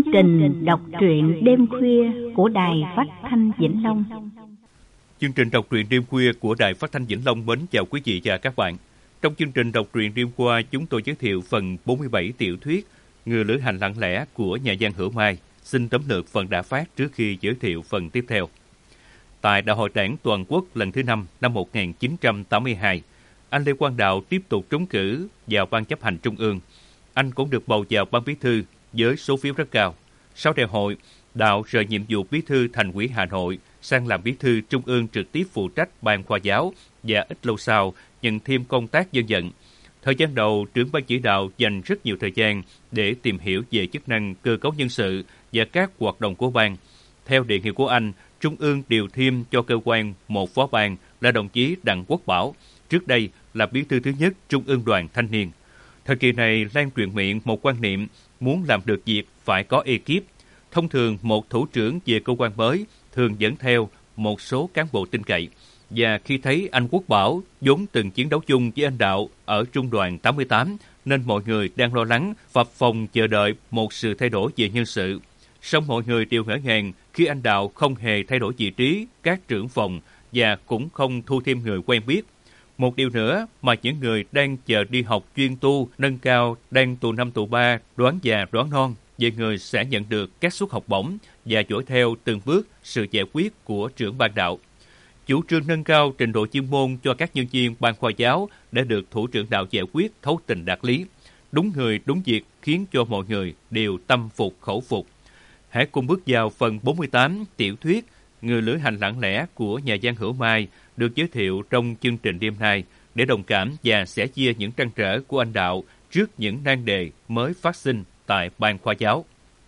trình đọc truyện đêm khuya của Đài Phát thanh Vĩnh Long. Chương trình đọc truyện đêm khuya của Đài Phát thanh Vĩnh Long mến chào quý vị và các bạn. Trong chương trình đọc truyện đêm qua, chúng tôi giới thiệu phần 47 tiểu thuyết Người lữ hành lặng lẽ của nhà văn Hữu Mai. Xin tóm lược phần đã phát trước khi giới thiệu phần tiếp theo. Tại Đại hội Đảng Toàn quốc lần thứ 5 năm 1982, anh Lê Quang Đạo tiếp tục trúng cử vào Ban chấp hành Trung ương. Anh cũng được bầu vào Ban Bí thư với số phiếu rất cao. Sau đại hội, Đạo rời nhiệm vụ Bí thư Thành ủy Hà Nội sang làm Bí thư Trung ương trực tiếp phụ trách Ban Khoa giáo và ít lâu sau nhận thêm công tác dân vận. Thời gian đầu, trưởng ban chỉ đạo dành rất nhiều thời gian để tìm hiểu về chức năng cơ cấu nhân sự và các hoạt động của ban. Theo đề nghị của anh, Trung ương điều thêm cho cơ quan một phó ban là đồng chí Đặng Quốc Bảo, trước đây là bí thư thứ nhất Trung ương Đoàn Thanh niên. Thời kỳ này lan truyền miệng một quan niệm muốn làm được việc phải có ekip. Thông thường một thủ trưởng về cơ quan mới thường dẫn theo một số cán bộ tin cậy. Và khi thấy anh Quốc Bảo vốn từng chiến đấu chung với anh Đạo ở Trung đoàn 88 nên mọi người đang lo lắng phập phồng chờ đợi một sự thay đổi về nhân sự. Song mọi người đều ngỡ ngàng khi anh Đạo không hề thay đổi vị trí các trưởng phòng và cũng không thu thêm người quen biết. Một điều nữa mà những người đang chờ đi học chuyên tu, nâng cao, đang tù 5 tù 3, đoán già đoán non về người sẽ nhận được các suất học bổng và dõi theo từng bước sự giải quyết của trưởng ban Đạo. Chủ trương nâng cao trình độ chuyên môn cho các nhân viên ban khoa giáo đã được thủ trưởng Đạo giải quyết thấu tình đạt lý. Đúng người đúng việc khiến cho mọi người đều tâm phục khẩu phục. Hãy cùng bước vào phần 48 tiểu thuyết Người lữ hành lặng lẽ của nhà văn Hữu Mai được giới thiệu trong chương trình đêm nay để đồng cảm và sẻ chia những trăn trở của anh Đạo trước những nan đề mới phát sinh tại ban khoa giáo.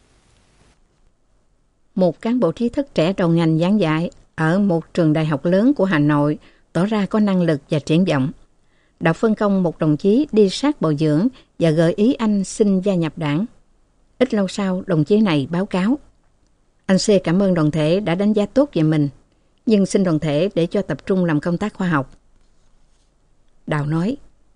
Một cán bộ trí thức trẻ đầu ngành giảng dạy ở một trường đại học lớn của Hà Nội tỏ ra có năng lực và triển vọng. Đạo phân công một đồng chí đi sát bồi dưỡng và gợi ý anh xin gia nhập đảng. Ít lâu sau, đồng chí này báo cáo: anh C cảm ơn đoàn thể đã đánh giá tốt về mình, nhưng xin đoàn thể để cho tập trung làm công tác khoa học. Đạo nói: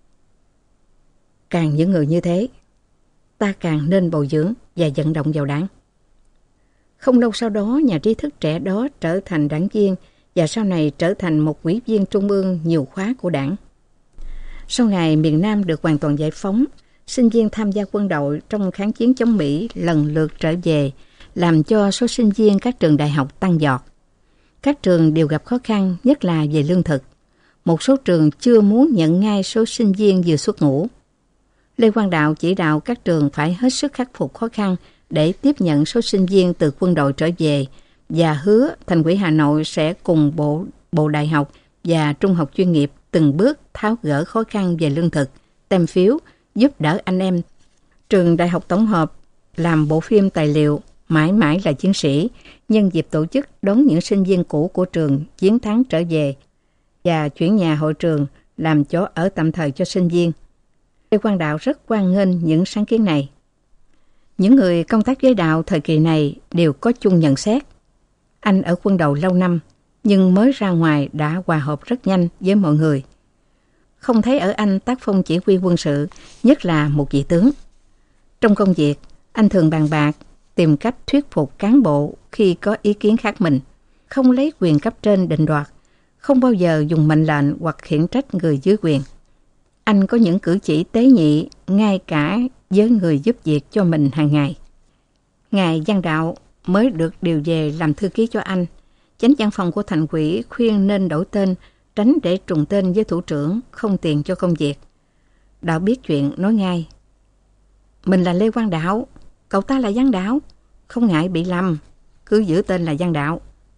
càng những người như thế, ta càng nên bồi dưỡng và vận động vào đảng. Không lâu sau đó, nhà trí thức trẻ đó trở thành đảng viên và sau này trở thành một ủy viên trung ương nhiều khóa của đảng. Sau ngày miền Nam được hoàn toàn giải phóng, sinh viên tham gia quân đội trong kháng chiến chống Mỹ lần lượt trở về, làm cho số sinh viên các trường đại học tăng vọt. Các trường đều gặp khó khăn, nhất là về lương thực. Một số trường chưa muốn nhận ngay số sinh viên vừa xuất ngũ. Lê Quang Đạo chỉ đạo các trường phải hết sức khắc phục khó khăn để tiếp nhận số sinh viên từ quân đội trở về và hứa Thành ủy Hà Nội sẽ cùng Bộ Đại học và Trung học chuyên nghiệp từng bước tháo gỡ khó khăn về lương thực, tem phiếu, giúp đỡ anh em. Trường Đại học Tổng hợp làm bộ phim tài liệu Mãi mãi là chiến sĩ nhân dịp tổ chức đón những sinh viên cũ của trường chiến thắng trở về và chuyển nhà hội trường làm chỗ ở tạm thời cho sinh viên. Lê Quang Đạo rất hoan nghênh những sáng kiến này. Những người công tác với Đạo thời kỳ này đều có chung nhận xét. Anh ở quân đội lâu năm, nhưng mới ra ngoài đã hòa hợp rất nhanh với mọi người. Không thấy ở anh tác phong chỉ huy quân sự, nhất là một vị tướng. Trong công việc, anh thường bàn bạc, tìm cách thuyết phục cán bộ khi có ý kiến khác mình, không lấy quyền cấp trên định đoạt, không bao giờ dùng mệnh lệnh hoặc khiển trách người dưới quyền. Anh có những cử chỉ tế nhị ngay cả với người giúp việc cho mình hàng ngày. Ngài Văn Đạo mới được điều về làm thư ký cho anh. Chánh văn phòng của Thành ủy khuyên nên đổi tên, tránh để trùng tên với thủ trưởng, không tiền cho công việc. Đạo biết chuyện nói ngay: mình là Lê Quang Đạo, cậu ta là Văn Đạo, không ngại bị lầm, cứ giữ tên là Văn Đạo.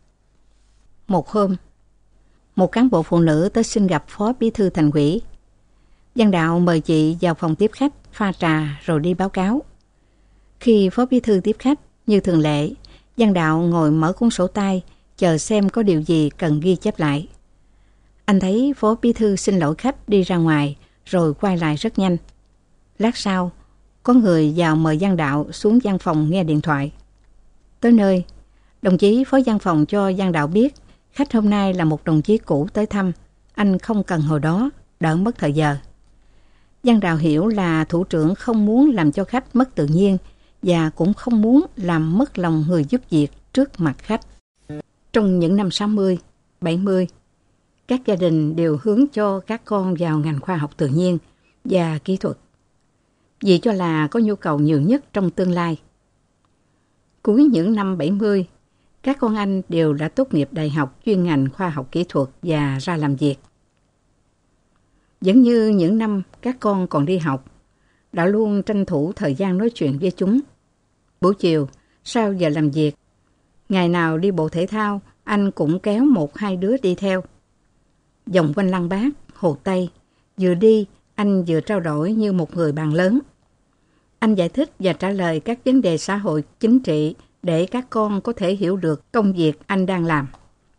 Một hôm, một cán bộ phụ nữ tới xin gặp phó bí thư Thành ủy. Văn Đạo mời chị vào phòng tiếp khách, pha trà rồi đi báo cáo. Khi phó bí thư tiếp khách, như thường lệ, Văn Đạo ngồi mở cuốn sổ tay, chờ xem có điều gì cần ghi chép lại. Anh thấy phó bí thư xin lỗi khách đi ra ngoài, rồi quay lại rất nhanh. Lát sau, có người vào mời Văn Đạo xuống văn phòng nghe điện thoại. Tới nơi, đồng chí phó văn phòng cho Văn Đạo biết khách hôm nay là một đồng chí cũ tới thăm. Anh không cần hồi đó, đỡ mất thời giờ. Văn Đạo hiểu là thủ trưởng không muốn làm cho khách mất tự nhiên và cũng không muốn làm mất lòng người giúp việc trước mặt khách. Trong những năm 60, 70, các gia đình đều hướng cho các con vào ngành khoa học tự nhiên và kỹ thuật, vì cho là có nhu cầu nhiều nhất trong tương lai. Cuối những năm 70, các con anh đều đã tốt nghiệp đại học chuyên ngành khoa học kỹ thuật và ra làm việc. Vẫn như những năm các con còn đi học, đã luôn tranh thủ thời gian nói chuyện với chúng. Buổi chiều, sau giờ làm việc, ngày nào đi bộ thể thao, anh cũng kéo 1-2 đứa đi theo. Vòng quanh Lăng Bác, Hồ Tây, vừa đi, anh vừa trao đổi như một người bạn lớn. Anh giải thích và trả lời các vấn đề xã hội, chính trị để các con có thể hiểu được công việc anh đang làm.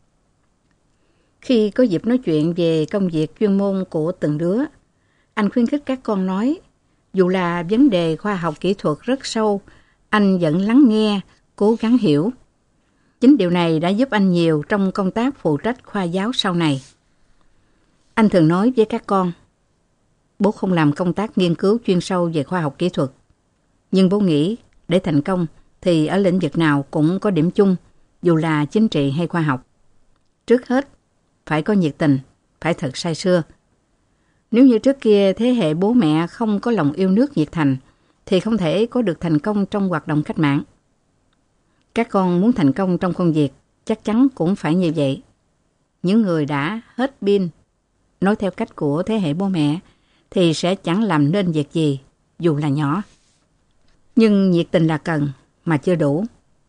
Khi có dịp nói chuyện về công việc chuyên môn của từng đứa, anh khuyến khích các con nói, dù là vấn đề khoa học kỹ thuật rất sâu, anh vẫn lắng nghe, cố gắng hiểu. Chính điều này đã giúp anh nhiều trong công tác phụ trách khoa giáo sau này. Anh thường nói với các con, bố không làm công tác nghiên cứu chuyên sâu về khoa học kỹ thuật, nhưng bố nghĩ để thành công thì ở lĩnh vực nào cũng có điểm chung, dù là chính trị hay khoa học. Trước hết, phải có nhiệt tình, phải thật say sưa. Nếu như trước kia thế hệ bố mẹ không có lòng yêu nước nhiệt thành, thì không thể có được thành công trong hoạt động cách mạng. Các con muốn thành công trong công việc, chắc chắn cũng phải như vậy. Những người đã hết pin, nói theo cách của thế hệ bố mẹ, thì sẽ chẳng làm nên việc gì, dù là nhỏ. Nhưng nhiệt tình là cần, mà chưa đủ.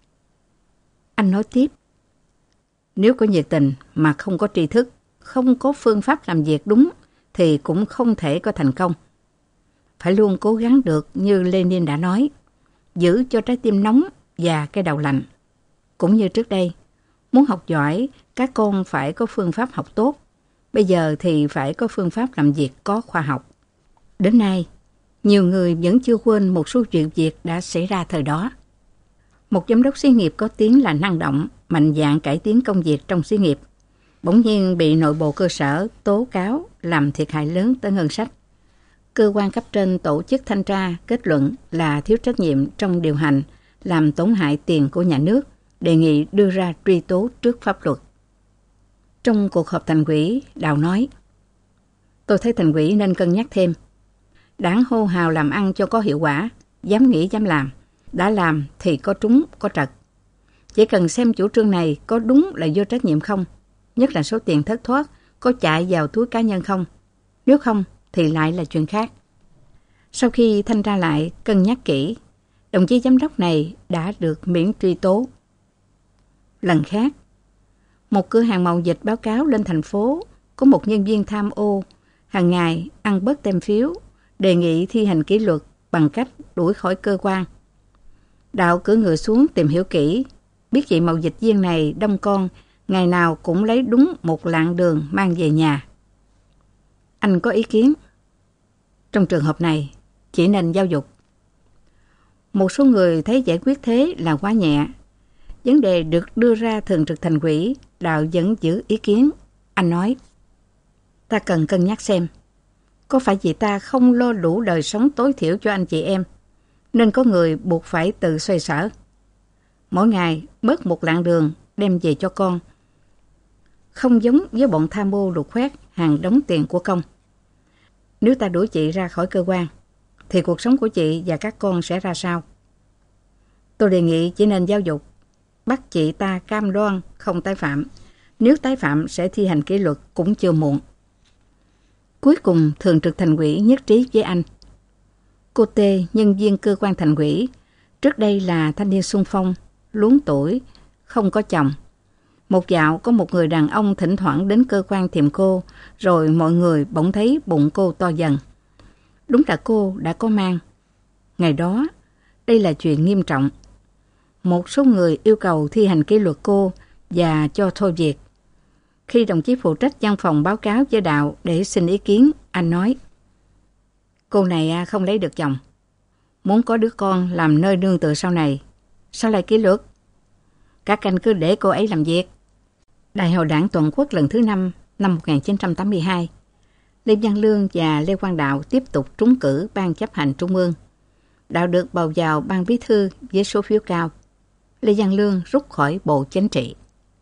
Anh nói tiếp, nếu có nhiệt tình mà không có tri thức, không có phương pháp làm việc đúng, thì cũng không thể có thành công. Phải luôn cố gắng được như Lenin đã nói, giữ cho trái tim nóng và cái đầu lạnh. Cũng như trước đây, muốn học giỏi, các con phải có phương pháp học tốt. Bây giờ thì phải có phương pháp làm việc có khoa học. Đến nay, nhiều người vẫn chưa quên một số chuyện việc đã xảy ra thời đó. Một giám đốc xí nghiệp có tiếng là năng động, mạnh dạn cải tiến công việc trong xí nghiệp, bỗng nhiên bị nội bộ cơ sở tố cáo làm thiệt hại lớn tới ngân sách. Cơ quan cấp trên tổ chức thanh tra kết luận là thiếu trách nhiệm trong điều hành, làm tổn hại tiền của nhà nước, đề nghị đưa ra truy tố trước pháp luật. Trong cuộc họp thành ủy, Đào nói, tôi thấy thành ủy nên cân nhắc thêm. Đảng hô hào làm ăn cho có hiệu quả, dám nghĩ dám làm. Đã làm thì có trúng, có trật. Chỉ cần xem chủ trương này có đúng là vô trách nhiệm không, nhất là số tiền thất thoát có chạy vào túi cá nhân không. Nếu không thì lại là chuyện khác. Sau khi thanh tra lại, cân nhắc kỹ, đồng chí giám đốc này đã được miễn truy tố. Lần khác, một cửa hàng mậu dịch báo cáo lên thành phố có một nhân viên tham ô, hàng ngày ăn bớt tem phiếu, đề nghị thi hành kỷ luật bằng cách đuổi khỏi cơ quan. Đạo cử người xuống tìm hiểu kỹ, biết vị mậu dịch viên này đông con, ngày nào cũng lấy đúng một lạng đường mang về nhà. Anh có ý kiến. Trong trường hợp này, chỉ nên giáo dục. Một số người thấy giải quyết thế là quá nhẹ. Vấn đề được đưa ra thường trực thành ủy, Đạo vẫn giữ ý kiến. Anh nói, ta cần cân nhắc xem, có phải vì ta không lo đủ đời sống tối thiểu cho anh chị em, nên có người buộc phải tự xoay sở. Mỗi ngày bớt một lạng đường đem về cho con. Không giống với bọn tham mô lục khoét hàng đống tiền của công. Nếu ta đuổi chị ra khỏi cơ quan, thì cuộc sống của chị và các con sẽ ra sao? Tôi đề nghị chỉ nên giáo dục, bắt chị ta cam đoan không tái phạm. Nếu tái phạm sẽ thi hành kỷ luật cũng chưa muộn. Cuối cùng, thường trực thành ủy nhất trí với anh. Cô T, nhân viên cơ quan thành ủy, trước đây là thanh niên xung phong, luống tuổi, không có chồng. Một dạo có một người đàn ông thỉnh thoảng đến cơ quan tìm cô, rồi mọi người bỗng thấy bụng cô to dần. Đúng là cô đã có mang. Ngày đó, đây là chuyện nghiêm trọng. Một số người yêu cầu thi hành kỷ luật cô và cho thôi việc. Khi đồng chí phụ trách văn phòng báo cáo với Đạo để xin ý kiến, anh nói, cô này không lấy được chồng. Muốn có đứa con làm nơi nương tựa sau này. Sao lại kỷ luật? Các anh cứ để cô ấy làm việc. Đại hội Đảng Toàn quốc lần thứ 5 năm 1982, Lê Văn Lương và Lê Quang Đạo tiếp tục trúng cử Ban chấp hành Trung ương. Đạo được bầu vào ban bí thư với số phiếu cao. Lê Văn Lương rút khỏi Bộ Chính trị.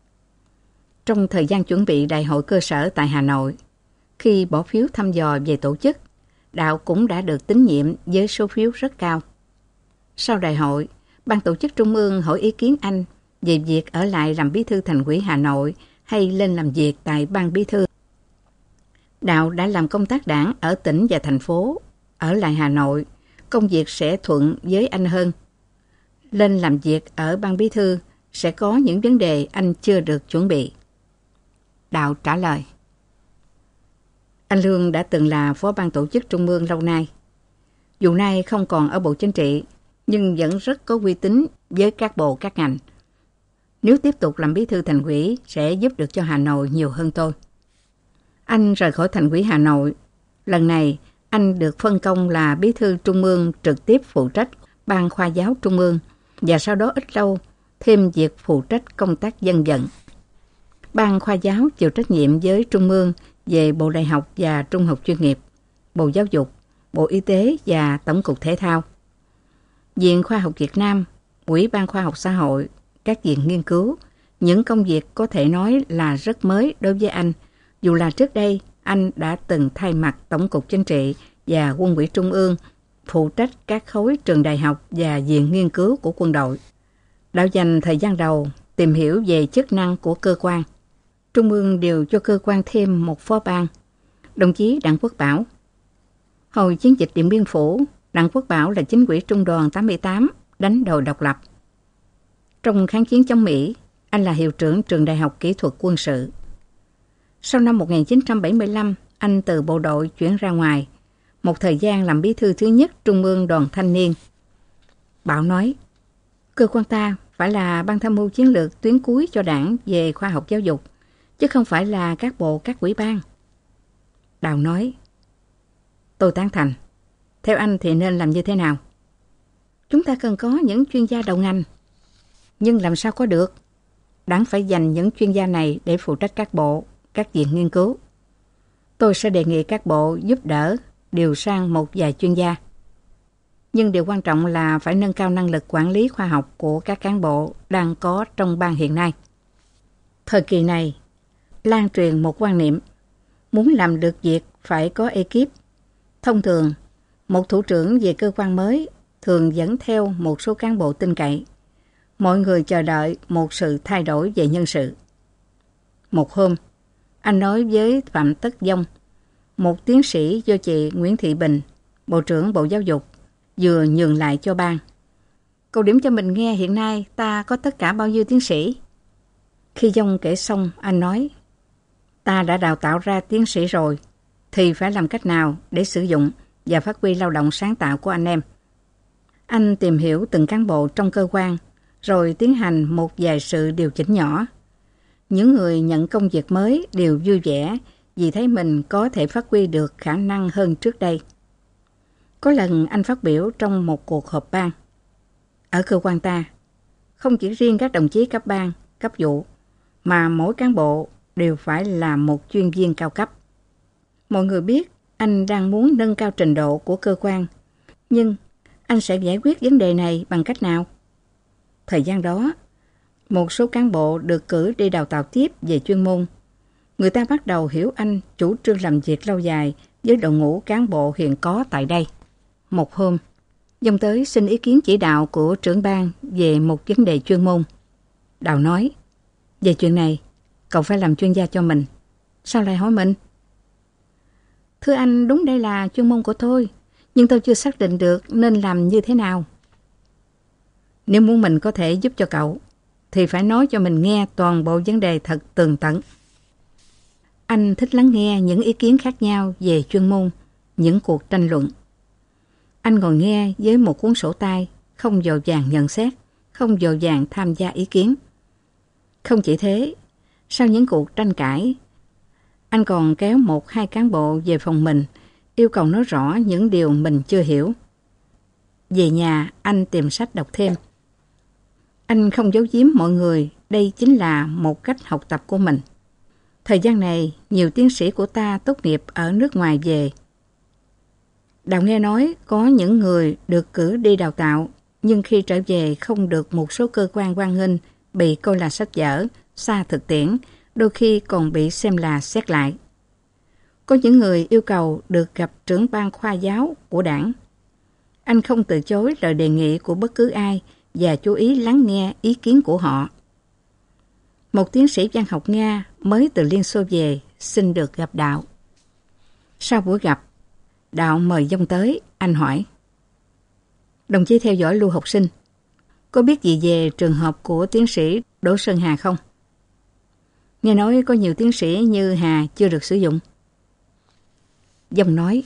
Trong thời gian chuẩn bị đại hội cơ sở tại Hà Nội, khi bỏ phiếu thăm dò về tổ chức, Đạo cũng đã được tín nhiệm với số phiếu rất cao. Sau đại hội, ban tổ chức Trung ương hỏi ý kiến anh về việc ở lại làm bí thư Thành ủy Hà Nội hay lên làm việc tại ban bí thư. Đạo đã làm công tác đảng ở tỉnh và thành phố, ở lại Hà Nội, công việc sẽ thuận với anh hơn. Lên làm việc ở ban bí thư sẽ có những vấn đề anh chưa được chuẩn bị. Đạo trả lời. Anh Lương đã từng là phó ban tổ chức Trung ương lâu nay. Dù nay không còn ở Bộ Chính trị, nhưng vẫn rất có uy tín với các bộ các ngành. Nếu tiếp tục làm bí thư Thành ủy sẽ giúp được cho Hà Nội nhiều hơn tôi. Anh rời khỏi Thành ủy Hà Nội. Lần này, anh được phân công là bí thư Trung ương trực tiếp phụ trách Ban Khoa giáo Trung ương và sau đó ít lâu thêm việc phụ trách công tác dân vận. Ban Khoa giáo chịu trách nhiệm với Trung ương về Bộ Đại học và Trung học chuyên nghiệp, Bộ Giáo dục, Bộ Y tế và Tổng cục Thể thao. Viện Khoa học Việt Nam, Ủy ban Khoa học Xã hội, các viện nghiên cứu, những công việc có thể nói là rất mới đối với anh, dù là trước đây anh đã từng thay mặt Tổng cục Chính trị và Quân ủy Trung ương phụ trách các khối trường đại học và viện nghiên cứu của quân đội. Đạo dành thời gian đầu tìm hiểu về chức năng của cơ quan. Trung ương điều cho cơ quan thêm một phó ban, đồng chí Đặng Quốc Bảo. Hồi chiến dịch Điện Biên Phủ, Đặng Quốc Bảo là chính ủy Trung đoàn 88 đánh đòi độc lập. Trong kháng chiến chống Mỹ, anh là hiệu trưởng trường Đại học Kỹ thuật Quân sự. Sau năm 1975, anh từ bộ đội chuyển ra ngoài, một thời gian làm bí thư thứ nhất Trung ương Đoàn Thanh niên. Bảo nói, cơ quan ta phải là ban tham mưu chiến lược tuyến cuối cho đảng về khoa học giáo dục, chứ không phải là các bộ các ủy ban. Đào nói, tôi tán thành. Theo anh thì nên làm như thế nào? Chúng ta cần có những chuyên gia đầu ngành. Nhưng làm sao có được? Đảng phải dành những chuyên gia này để phụ trách các bộ, các viện nghiên cứu. Tôi sẽ đề nghị các bộ giúp đỡ, điều sang một vài chuyên gia. Nhưng điều quan trọng là phải nâng cao năng lực quản lý khoa học của các cán bộ đang có trong ban hiện nay. Thời kỳ này, lan truyền một quan niệm, muốn làm được việc phải có ekip. Thông thường, một thủ trưởng về cơ quan mới thường dẫn theo một số cán bộ tin cậy. Mọi người chờ đợi một sự thay đổi về nhân sự. Một hôm, anh nói với Phạm Tất Dông, một tiến sĩ do chị Nguyễn Thị Bình, Bộ trưởng Bộ Giáo dục, vừa nhường lại cho ban. Cậu điểm cho mình nghe hiện nay ta có tất cả bao nhiêu tiến sĩ? Khi Dông kể xong, anh nói, ta đã đào tạo ra tiến sĩ rồi, thì phải làm cách nào để sử dụng và phát huy lao động sáng tạo của anh em. Anh tìm hiểu từng cán bộ trong cơ quan, rồi tiến hành một vài sự điều chỉnh nhỏ. Những người nhận công việc mới đều vui vẻ vì thấy mình có thể phát huy được khả năng hơn trước đây. Có lần anh phát biểu trong một cuộc họp ban. Ở cơ quan ta, không chỉ riêng các đồng chí cấp ban, cấp vụ, mà mỗi cán bộ đều phải là một chuyên viên cao cấp. Mọi người biết anh đang muốn nâng cao trình độ của cơ quan, nhưng anh sẽ giải quyết vấn đề này bằng cách nào? Thời gian đó, một số cán bộ được cử đi đào tạo tiếp về chuyên môn. Người ta bắt đầu hiểu anh chủ trương làm việc lâu dài với đội ngũ cán bộ hiện có tại đây. Một hôm, Dông tới xin ý kiến chỉ đạo của trưởng ban về một vấn đề chuyên môn. Đào nói, về chuyện này, cậu phải làm chuyên gia cho mình. Sao lại hỏi mình? Thưa anh, đúng đây là chuyên môn của tôi, nhưng tôi chưa xác định được nên làm như thế nào. Nếu muốn mình có thể giúp cho cậu, thì phải nói cho mình nghe toàn bộ vấn đề thật tường tận. Anh thích lắng nghe những ý kiến khác nhau về chuyên môn, những cuộc tranh luận. Anh ngồi nghe với một cuốn sổ tay, không vội vàng nhận xét, không vội vàng tham gia ý kiến. Không chỉ thế, sau những cuộc tranh cãi, anh còn kéo một hai cán bộ về phòng mình, yêu cầu nói rõ những điều mình chưa hiểu. Về nhà, anh tìm sách đọc thêm. Anh không giấu giếm mọi người, đây chính là một cách học tập của mình. Thời gian này, nhiều tiến sĩ của ta tốt nghiệp ở nước ngoài về. Đạo nghe nói có những người được cử đi đào tạo, nhưng khi trở về không được một số cơ quan hoan nghênh, bị coi là sách vở, xa thực tiễn, đôi khi còn bị xem là xét lại. Có những người yêu cầu được gặp trưởng ban khoa giáo của đảng. Anh không từ chối lời đề nghị của bất cứ ai và chú ý lắng nghe ý kiến của họ. Một tiến sĩ văn học Nga mới từ Liên Xô về xin được gặp Đạo. Sau buổi gặp, Đạo mời dông tới, anh hỏi: Đồng chí theo dõi lưu học sinh, có biết gì về trường hợp của tiến sĩ Đỗ Sơn Hà không? Nghe nói có nhiều tiến sĩ như Hà chưa được sử dụng. Dông nói: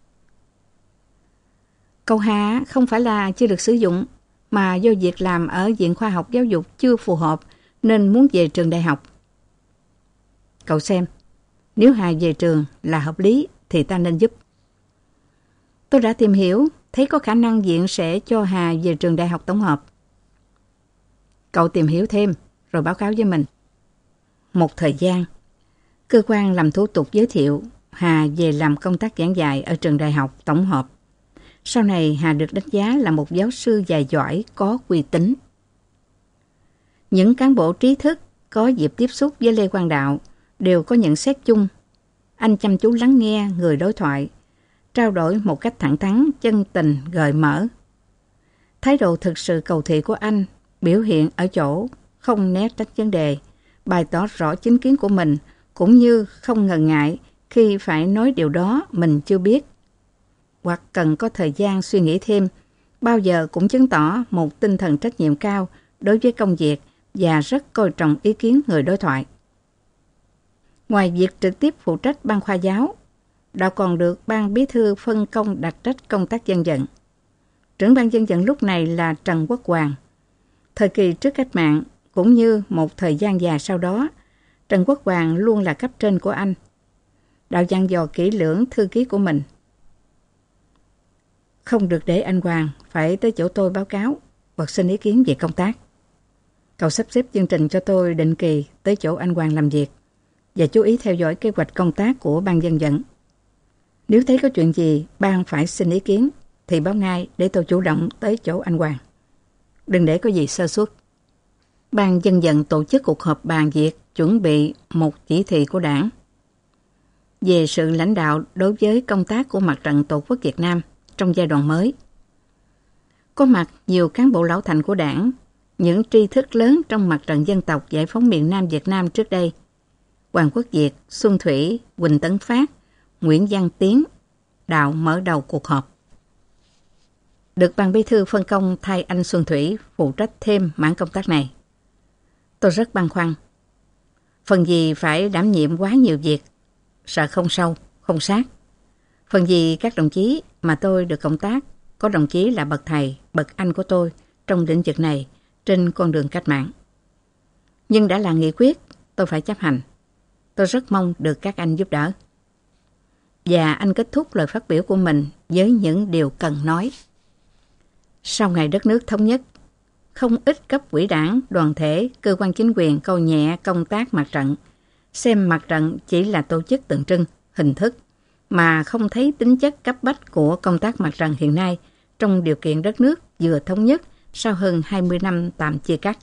Cậu Hà không phải là chưa được sử dụng, mà do việc làm ở Viện Khoa học Giáo dục chưa phù hợp nên muốn về trường đại học. Cậu xem, nếu Hà về trường là hợp lý thì ta nên giúp. Tôi đã tìm hiểu, thấy có khả năng viện sẽ cho Hà về trường đại học tổng hợp. Cậu tìm hiểu thêm rồi báo cáo với mình. Một thời gian, cơ quan làm thủ tục giới thiệu Hà về làm công tác giảng dạy ở trường đại học tổng hợp. Sau này Hà được đánh giá là một giáo sư dạy giỏi có uy tín. Những cán bộ trí thức có dịp tiếp xúc với Lê Quang Đạo đều có nhận xét chung. Anh chăm chú lắng nghe người đối thoại, trao đổi một cách thẳng thắn, chân tình, gợi mở. Thái độ thực sự cầu thị của anh biểu hiện ở chỗ không né tránh vấn đề, bày tỏ rõ chính kiến của mình, cũng như không ngần ngại khi phải nói điều đó mình chưa biết, hoặc cần có thời gian suy nghĩ thêm, bao giờ cũng chứng tỏ một tinh thần trách nhiệm cao đối với công việc và rất coi trọng ý kiến người đối thoại. Ngoài việc trực tiếp phụ trách ban khoa giáo, Đạo còn được ban bí thư phân công đặc trách công tác dân vận. Trưởng ban dân vận lúc này là Trần Quốc Hoàng. Thời kỳ trước cách mạng, cũng như một thời gian dài sau đó, Trần Quốc Hoàng luôn là cấp trên của anh. Đạo dặn dò kỹ lưỡng thư ký của mình: Không được để anh Hoàng phải tới chỗ tôi báo cáo hoặc xin ý kiến về công tác. Cậu sắp xếp chương trình cho tôi định kỳ tới chỗ anh Hoàng làm việc và chú ý theo dõi kế hoạch công tác của ban dân vận. Nếu thấy có chuyện gì ban phải xin ý kiến thì báo ngay để tôi chủ động tới chỗ anh Hoàng. Đừng để có gì sơ suất. Ban dân vận tổ chức cuộc họp bàn việc chuẩn bị một chỉ thị của Đảng về sự lãnh đạo đối với công tác của Mặt trận Tổ quốc Việt Nam trong giai đoạn mới. Có mặt nhiều cán bộ lão thành của Đảng, những tri thức lớn trong Mặt trận dân tộc giải phóng miền Nam Việt Nam trước đây: Hoàng Quốc Việt, Xuân Thủy, Huỳnh Tấn Phát, Nguyễn Văn Tiến. Đạo mở đầu cuộc họp. Được ban bí thư phân công thay anh Xuân Thủy phụ trách thêm mảng công tác này. Tôi rất băn khoăn. Phần gì phải đảm nhiệm quá nhiều việc, sợ không sâu, không sát. Phần gì các đồng chí mà tôi được cộng tác, có đồng chí là bậc thầy, bậc anh của tôi trong lĩnh vực này trên con đường cách mạng. Nhưng đã là nghị quyết, tôi phải chấp hành. Tôi rất mong được các anh giúp đỡ. Và anh kết thúc lời phát biểu của mình với những điều cần nói. Sau ngày đất nước thống nhất, không ít cấp ủy đảng, đoàn thể, cơ quan chính quyền coi nhẹ công tác mặt trận, xem mặt trận chỉ là tổ chức tượng trưng, hình thức, mà không thấy tính chất cấp bách của công tác mặt trận hiện nay trong điều kiện đất nước vừa thống nhất sau hơn 20 năm tạm chia cắt.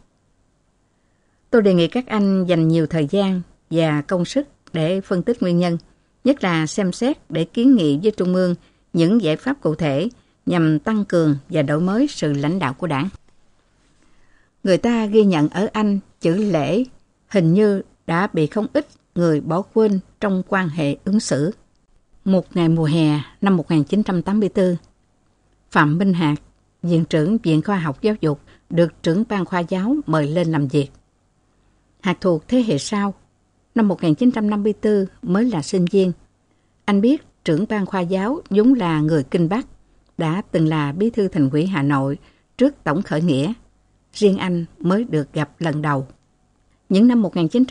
Tôi đề nghị các anh dành nhiều thời gian và công sức để phân tích nguyên nhân, nhất là xem xét để kiến nghị với Trung ương những giải pháp cụ thể nhằm tăng cường và đổi mới sự lãnh đạo của Đảng. Người ta ghi nhận ở Anh chữ lễ hình như đã bị không ít người bỏ quên trong quan hệ ứng xử. Một ngày mùa hè năm 1984, Phạm Minh Hạc, Viện trưởng Viện Khoa học Giáo dục, được trưởng ban khoa giáo mời lên làm việc. Hạc thuộc thế hệ sau, năm 1954 mới là sinh viên. Anh biết trưởng ban khoa giáo vốn là người Kinh Bắc, đã từng là bí thư thành ủy Hà Nội trước tổng khởi nghĩa. Riêng anh mới được gặp lần đầu. Những năm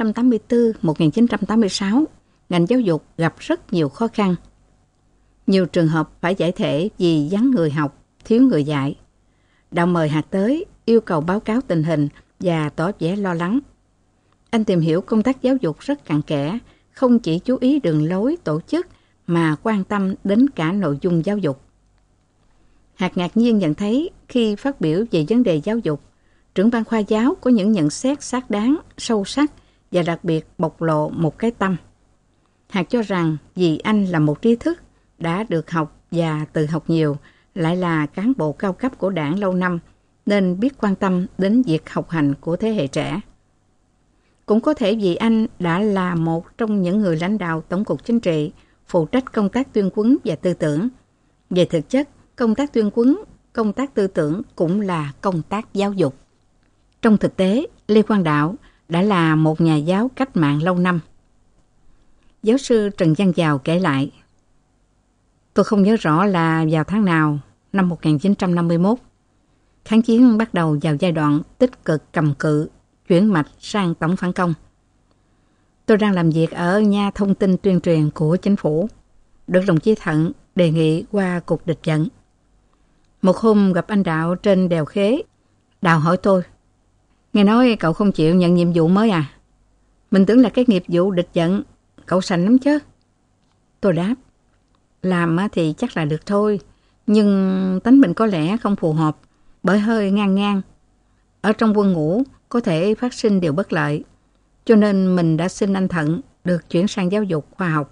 1984-1986, ngành giáo dục gặp rất nhiều khó khăn. Nhiều trường hợp phải giải thể vì vắng người học, thiếu người dạy. Đạo mời Hạc tới, yêu cầu báo cáo tình hình và tỏ vẻ lo lắng. Anh tìm hiểu công tác giáo dục rất cặn kẽ, không chỉ chú ý đường lối tổ chức mà quan tâm đến cả nội dung giáo dục. Hạt ngạc nhiên nhận thấy khi phát biểu về vấn đề giáo dục, trưởng ban khoa giáo có những nhận xét xác đáng, sâu sắc và đặc biệt bộc lộ một cái tâm. Hạt cho rằng vì anh là một trí thức, đã được học và tự học nhiều, lại là cán bộ cao cấp của đảng lâu năm, nên biết quan tâm đến việc học hành của thế hệ trẻ. Cũng có thể vì anh đã là một trong những người lãnh đạo Tổng cục Chính trị, phụ trách công tác tuyên huấn và tư tưởng. Về thực chất, công tác tuyên huấn, công tác tư tưởng cũng là công tác giáo dục. Trong thực tế, Lê Quang Đạo đã là một nhà giáo cách mạng lâu năm. Giáo sư Trần Văn Dào kể lại, tôi không nhớ rõ là vào tháng nào, năm 1951, kháng chiến bắt đầu vào giai đoạn tích cực cầm cự, chuyển mạch sang tổng phản công. Tôi đang làm việc ở nhà thông tin tuyên truyền của chính phủ, được đồng chí Thận đề nghị qua cục địch vận. Một hôm gặp anh Đạo trên đèo Khế, Đạo hỏi tôi, nghe nói cậu không chịu nhận nhiệm vụ mới à? Mình tưởng là cái nghiệp vụ địch vận, cậu sành lắm chứ. Tôi đáp, làm thì chắc là được thôi, nhưng tính mình có lẽ không phù hợp, bởi hơi ngang. Ở trong quân ngũ có thể phát sinh điều bất lợi, cho nên mình đã xin anh Thận được chuyển sang giáo dục khoa học.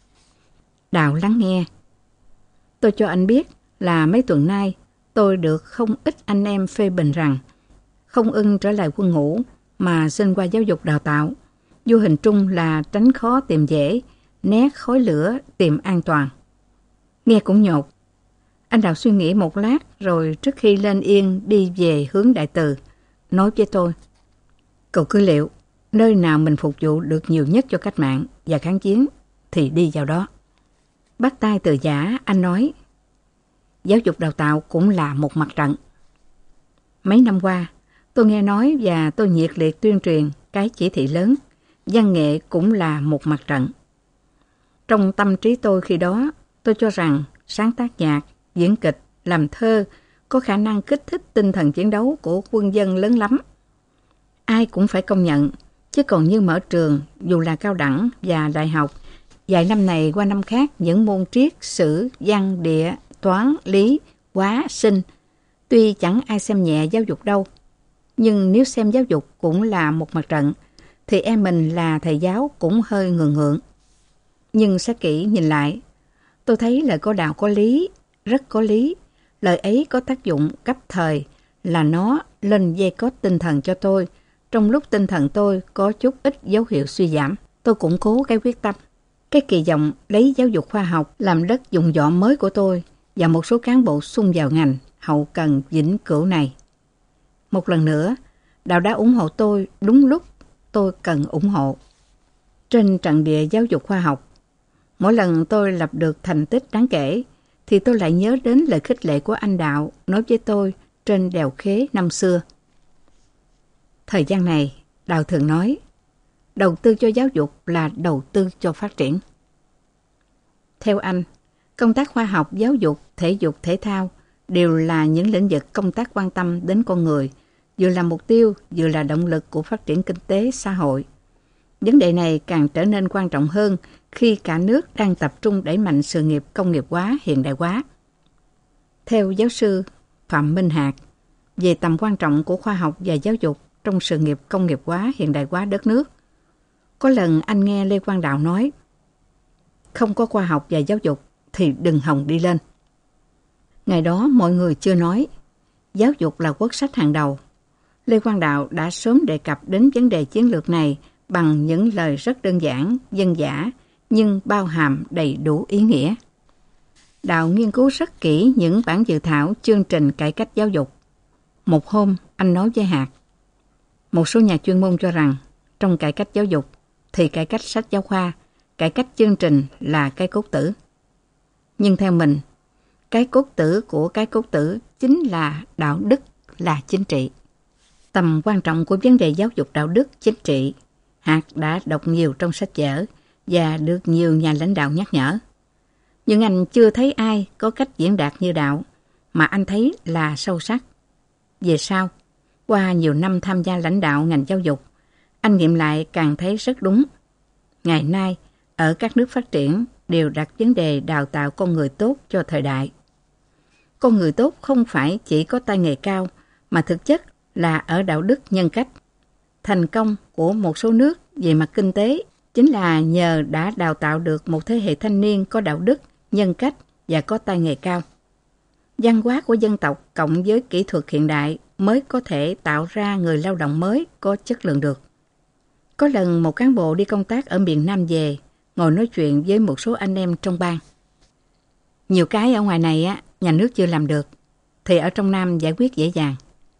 Đạo lắng nghe. Tôi cho anh biết là mấy tuần nay tôi được không ít anh em phê bình rằng không ưng trở lại quân ngũ mà xin qua giáo dục đào tạo. Vô hình chung là tránh khó tìm dễ, né khói lửa tìm an toàn. Nghe cũng nhột. Anh Đạo suy nghĩ một lát rồi trước khi lên yên đi về hướng Đại Từ, nói với tôi, cậu cứ liệu, nơi nào mình phục vụ được nhiều nhất cho cách mạng và kháng chiến thì đi vào đó. Bắt tay từ giã, anh nói, giáo dục đào tạo cũng là một mặt trận. Mấy năm qua, tôi nghe nói và tôi nhiệt liệt tuyên truyền cái chỉ thị lớn, văn nghệ cũng là một mặt trận. Trong tâm trí tôi khi đó, tôi cho rằng sáng tác nhạc, diễn kịch, làm thơ có khả năng kích thích tinh thần chiến đấu của quân dân lớn lắm. Ai cũng phải công nhận, chứ còn như mở trường, dù là cao đẳng và đại học, dạy năm này qua năm khác những môn triết, sử, văn, địa, toán, lý, hóa, sinh, tuy chẳng ai xem nhẹ giáo dục đâu. Nhưng nếu xem giáo dục cũng là một mặt trận, thì em mình là thầy giáo cũng hơi ngượng. Nhưng xét kỹ nhìn lại, tôi thấy lời cô Đạo có lý, rất có lý. Lời ấy có tác dụng cấp thời là nó lên dây cót tinh thần cho tôi. Trong lúc tinh thần tôi có chút ít dấu hiệu suy giảm, tôi củng cố cái quyết tâm. Cái kỳ vọng lấy giáo dục khoa học làm đất dùng dọ mới của tôi và một số cán bộ xung vào ngành hậu cần vĩnh cửu này. Một lần nữa, Đạo đã ủng hộ tôi đúng lúc tôi cần ủng hộ. Trên trận địa giáo dục khoa học, mỗi lần tôi lập được thành tích đáng kể, thì tôi lại nhớ đến lời khích lệ của anh Đạo nói với tôi trên đèo Khế năm xưa. Thời gian này, Đạo thường nói, đầu tư cho giáo dục là đầu tư cho phát triển. Theo anh, công tác khoa học, giáo dục, thể dục, thể thao đều là những lĩnh vực công tác quan tâm đến con người, vừa là mục tiêu, vừa là động lực của phát triển kinh tế, xã hội. Vấn đề này càng trở nên quan trọng hơn khi cả nước đang tập trung đẩy mạnh sự nghiệp công nghiệp hóa, hiện đại hóa. Theo giáo sư Phạm Minh Hạc, về tầm quan trọng của khoa học và giáo dục trong sự nghiệp công nghiệp hóa, hiện đại hóa đất nước, có lần anh nghe Lê Quang Đạo nói, không có khoa học và giáo dục thì đừng hòng đi lên. Ngày đó mọi người chưa nói, giáo dục là quốc sách hàng đầu. Lê Quang Đạo đã sớm đề cập đến vấn đề chiến lược này bằng những lời rất đơn giản, dân dã, nhưng bao hàm đầy đủ ý nghĩa. Đạo nghiên cứu rất kỹ những bản dự thảo chương trình cải cách giáo dục. Một hôm, anh nói với Hạc, một số nhà chuyên môn cho rằng trong cải cách giáo dục thì cải cách sách giáo khoa, cải cách chương trình là cái cốt tử. Nhưng theo mình, cái cốt tử của cái cốt tử chính là đạo đức, là chính trị. Tầm quan trọng của vấn đề giáo dục đạo đức, chính trị, Hạc đã đọc nhiều trong sách vở và được nhiều nhà lãnh đạo nhắc nhở. Nhưng anh chưa thấy ai có cách diễn đạt như Đạo, mà anh thấy là sâu sắc. Về sau, qua nhiều năm tham gia lãnh đạo ngành giáo dục, anh nghiệm lại càng thấy rất đúng. Ngày nay, ở các nước phát triển đều đặt vấn đề đào tạo con người tốt cho thời đại. Con người tốt không phải chỉ có tay nghề cao, mà thực chất là ở đạo đức nhân cách. Thành công của một số nước về mặt kinh tế chính là nhờ đã đào tạo được một thế hệ thanh niên có đạo đức, nhân cách và có tay nghề cao. Văn hóa của dân tộc cộng với kỹ thuật hiện đại mới có thể tạo ra người lao động mới có chất lượng được. Có lần một cán bộ đi công tác ở miền Nam về, ngồi nói chuyện với một số anh em trong ban. Nhiều cái ở ngoài này nhà nước chưa làm được, thì ở trong Nam giải quyết dễ dàng.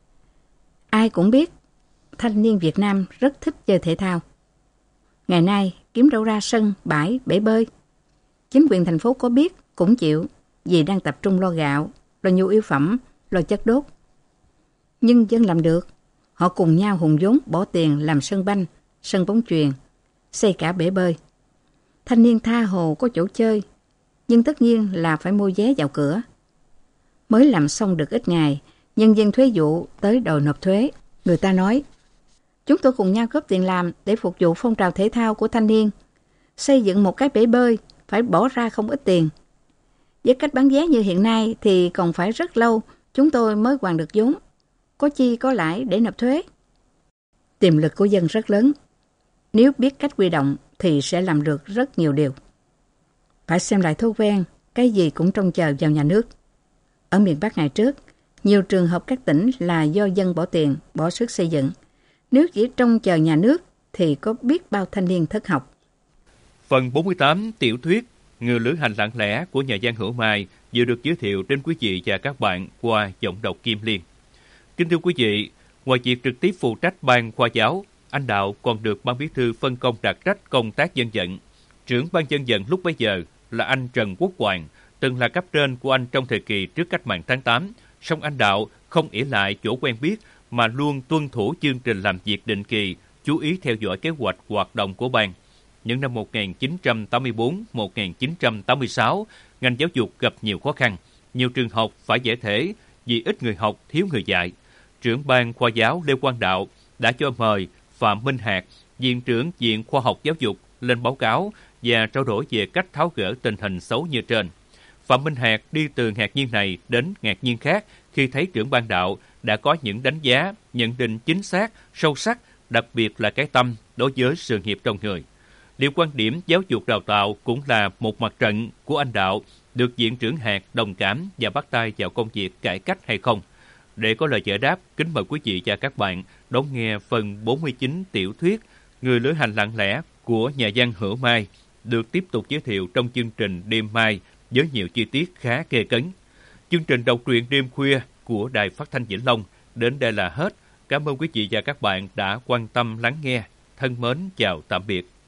Ai cũng biết, thanh niên Việt Nam rất thích chơi thể thao. Ngày nay kiếm đâu ra sân, bãi, bể bơi. Chính quyền thành phố có biết cũng chịu, vì đang tập trung lo gạo, lo nhu yếu phẩm, lo chất đốt. Nhưng dân làm được, họ cùng nhau hùng vốn bỏ tiền làm sân banh, sân bóng chuyền, xây cả bể bơi. Thanh niên tha hồ có chỗ chơi, nhưng tất nhiên là phải mua vé vào cửa. Mới làm xong được ít ngày, nhân viên thuế vụ tới đòi nộp thuế. Người ta nói, chúng tôi cùng nhau góp tiền làm để phục vụ phong trào thể thao của thanh niên. Xây dựng một cái bể bơi phải bỏ ra không ít tiền. Với cách bán vé như hiện nay thì còn phải rất lâu chúng tôi mới hoàn được vốn. Có chi có lãi để nộp thuế. Tiềm lực của dân rất lớn. Nếu biết cách huy động thì sẽ làm được rất nhiều điều. Phải xem lại thói quen, cái gì cũng trông chờ vào nhà nước. Ở miền Bắc ngày trước, nhiều trường học các tỉnh là do dân bỏ tiền, bỏ sức xây dựng. Nếu chỉ trông chờ nhà nước thì có biết bao thanh niên thất học. Phần 48 tiểu thuyết Người lữ hành lặng lẽ của nhà văn Hữu Mai vừa được giới thiệu đến quý vị và các bạn qua giọng đọc Kim Liên. Kính thưa quý vị, ngoài việc trực tiếp phụ trách ban khoa giáo, anh Đạo còn được ban bí thư phân công đặc trách công tác dân vận. Trưởng ban dân vận lúc bấy giờ là anh Trần Quốc Hoàng, từng là cấp trên của anh trong thời kỳ trước cách mạng tháng 8. Song anh Đạo không ỷ lại chỗ quen biết mà luôn tuân thủ chương trình làm việc định kỳ, chú ý theo dõi kế hoạch hoạt động của ban. Những năm 1984-1986, ngành giáo dục gặp nhiều khó khăn. Nhiều trường học phải giải thể vì ít người học, thiếu người dạy. Trưởng ban khoa giáo Lê Quang Đạo đã cho mời Phạm Minh Hạc, Viện trưởng Viện Khoa học Giáo dục, lên báo cáo và trao đổi về cách tháo gỡ tình hình xấu như trên. Phạm Minh Hạc đi từ ngạc nhiên này đến ngạc nhiên khác khi thấy trưởng ban Đạo đã có những đánh giá, nhận định chính xác, sâu sắc, đặc biệt là cái tâm đối với sự nghiệp trong người. Điều quan điểm giáo dục đào tạo cũng là một mặt trận của anh Đạo, được Viện trưởng Hạc đồng cảm và bắt tay vào công việc cải cách hay không. Để có lời giải đáp, kính mời quý vị và các bạn đón nghe phần 49 tiểu thuyết Người lữ hành lặng lẽ của nhà văn Hữu Mai, được tiếp tục giới thiệu trong chương trình Đêm Mai với nhiều chi tiết khá ghê cấn. Chương trình đọc truyện đêm khuya của Đài Phát thanh Vĩnh Long đến đây là hết. Cảm ơn quý vị và các bạn đã quan tâm lắng nghe. Thân mến chào tạm biệt.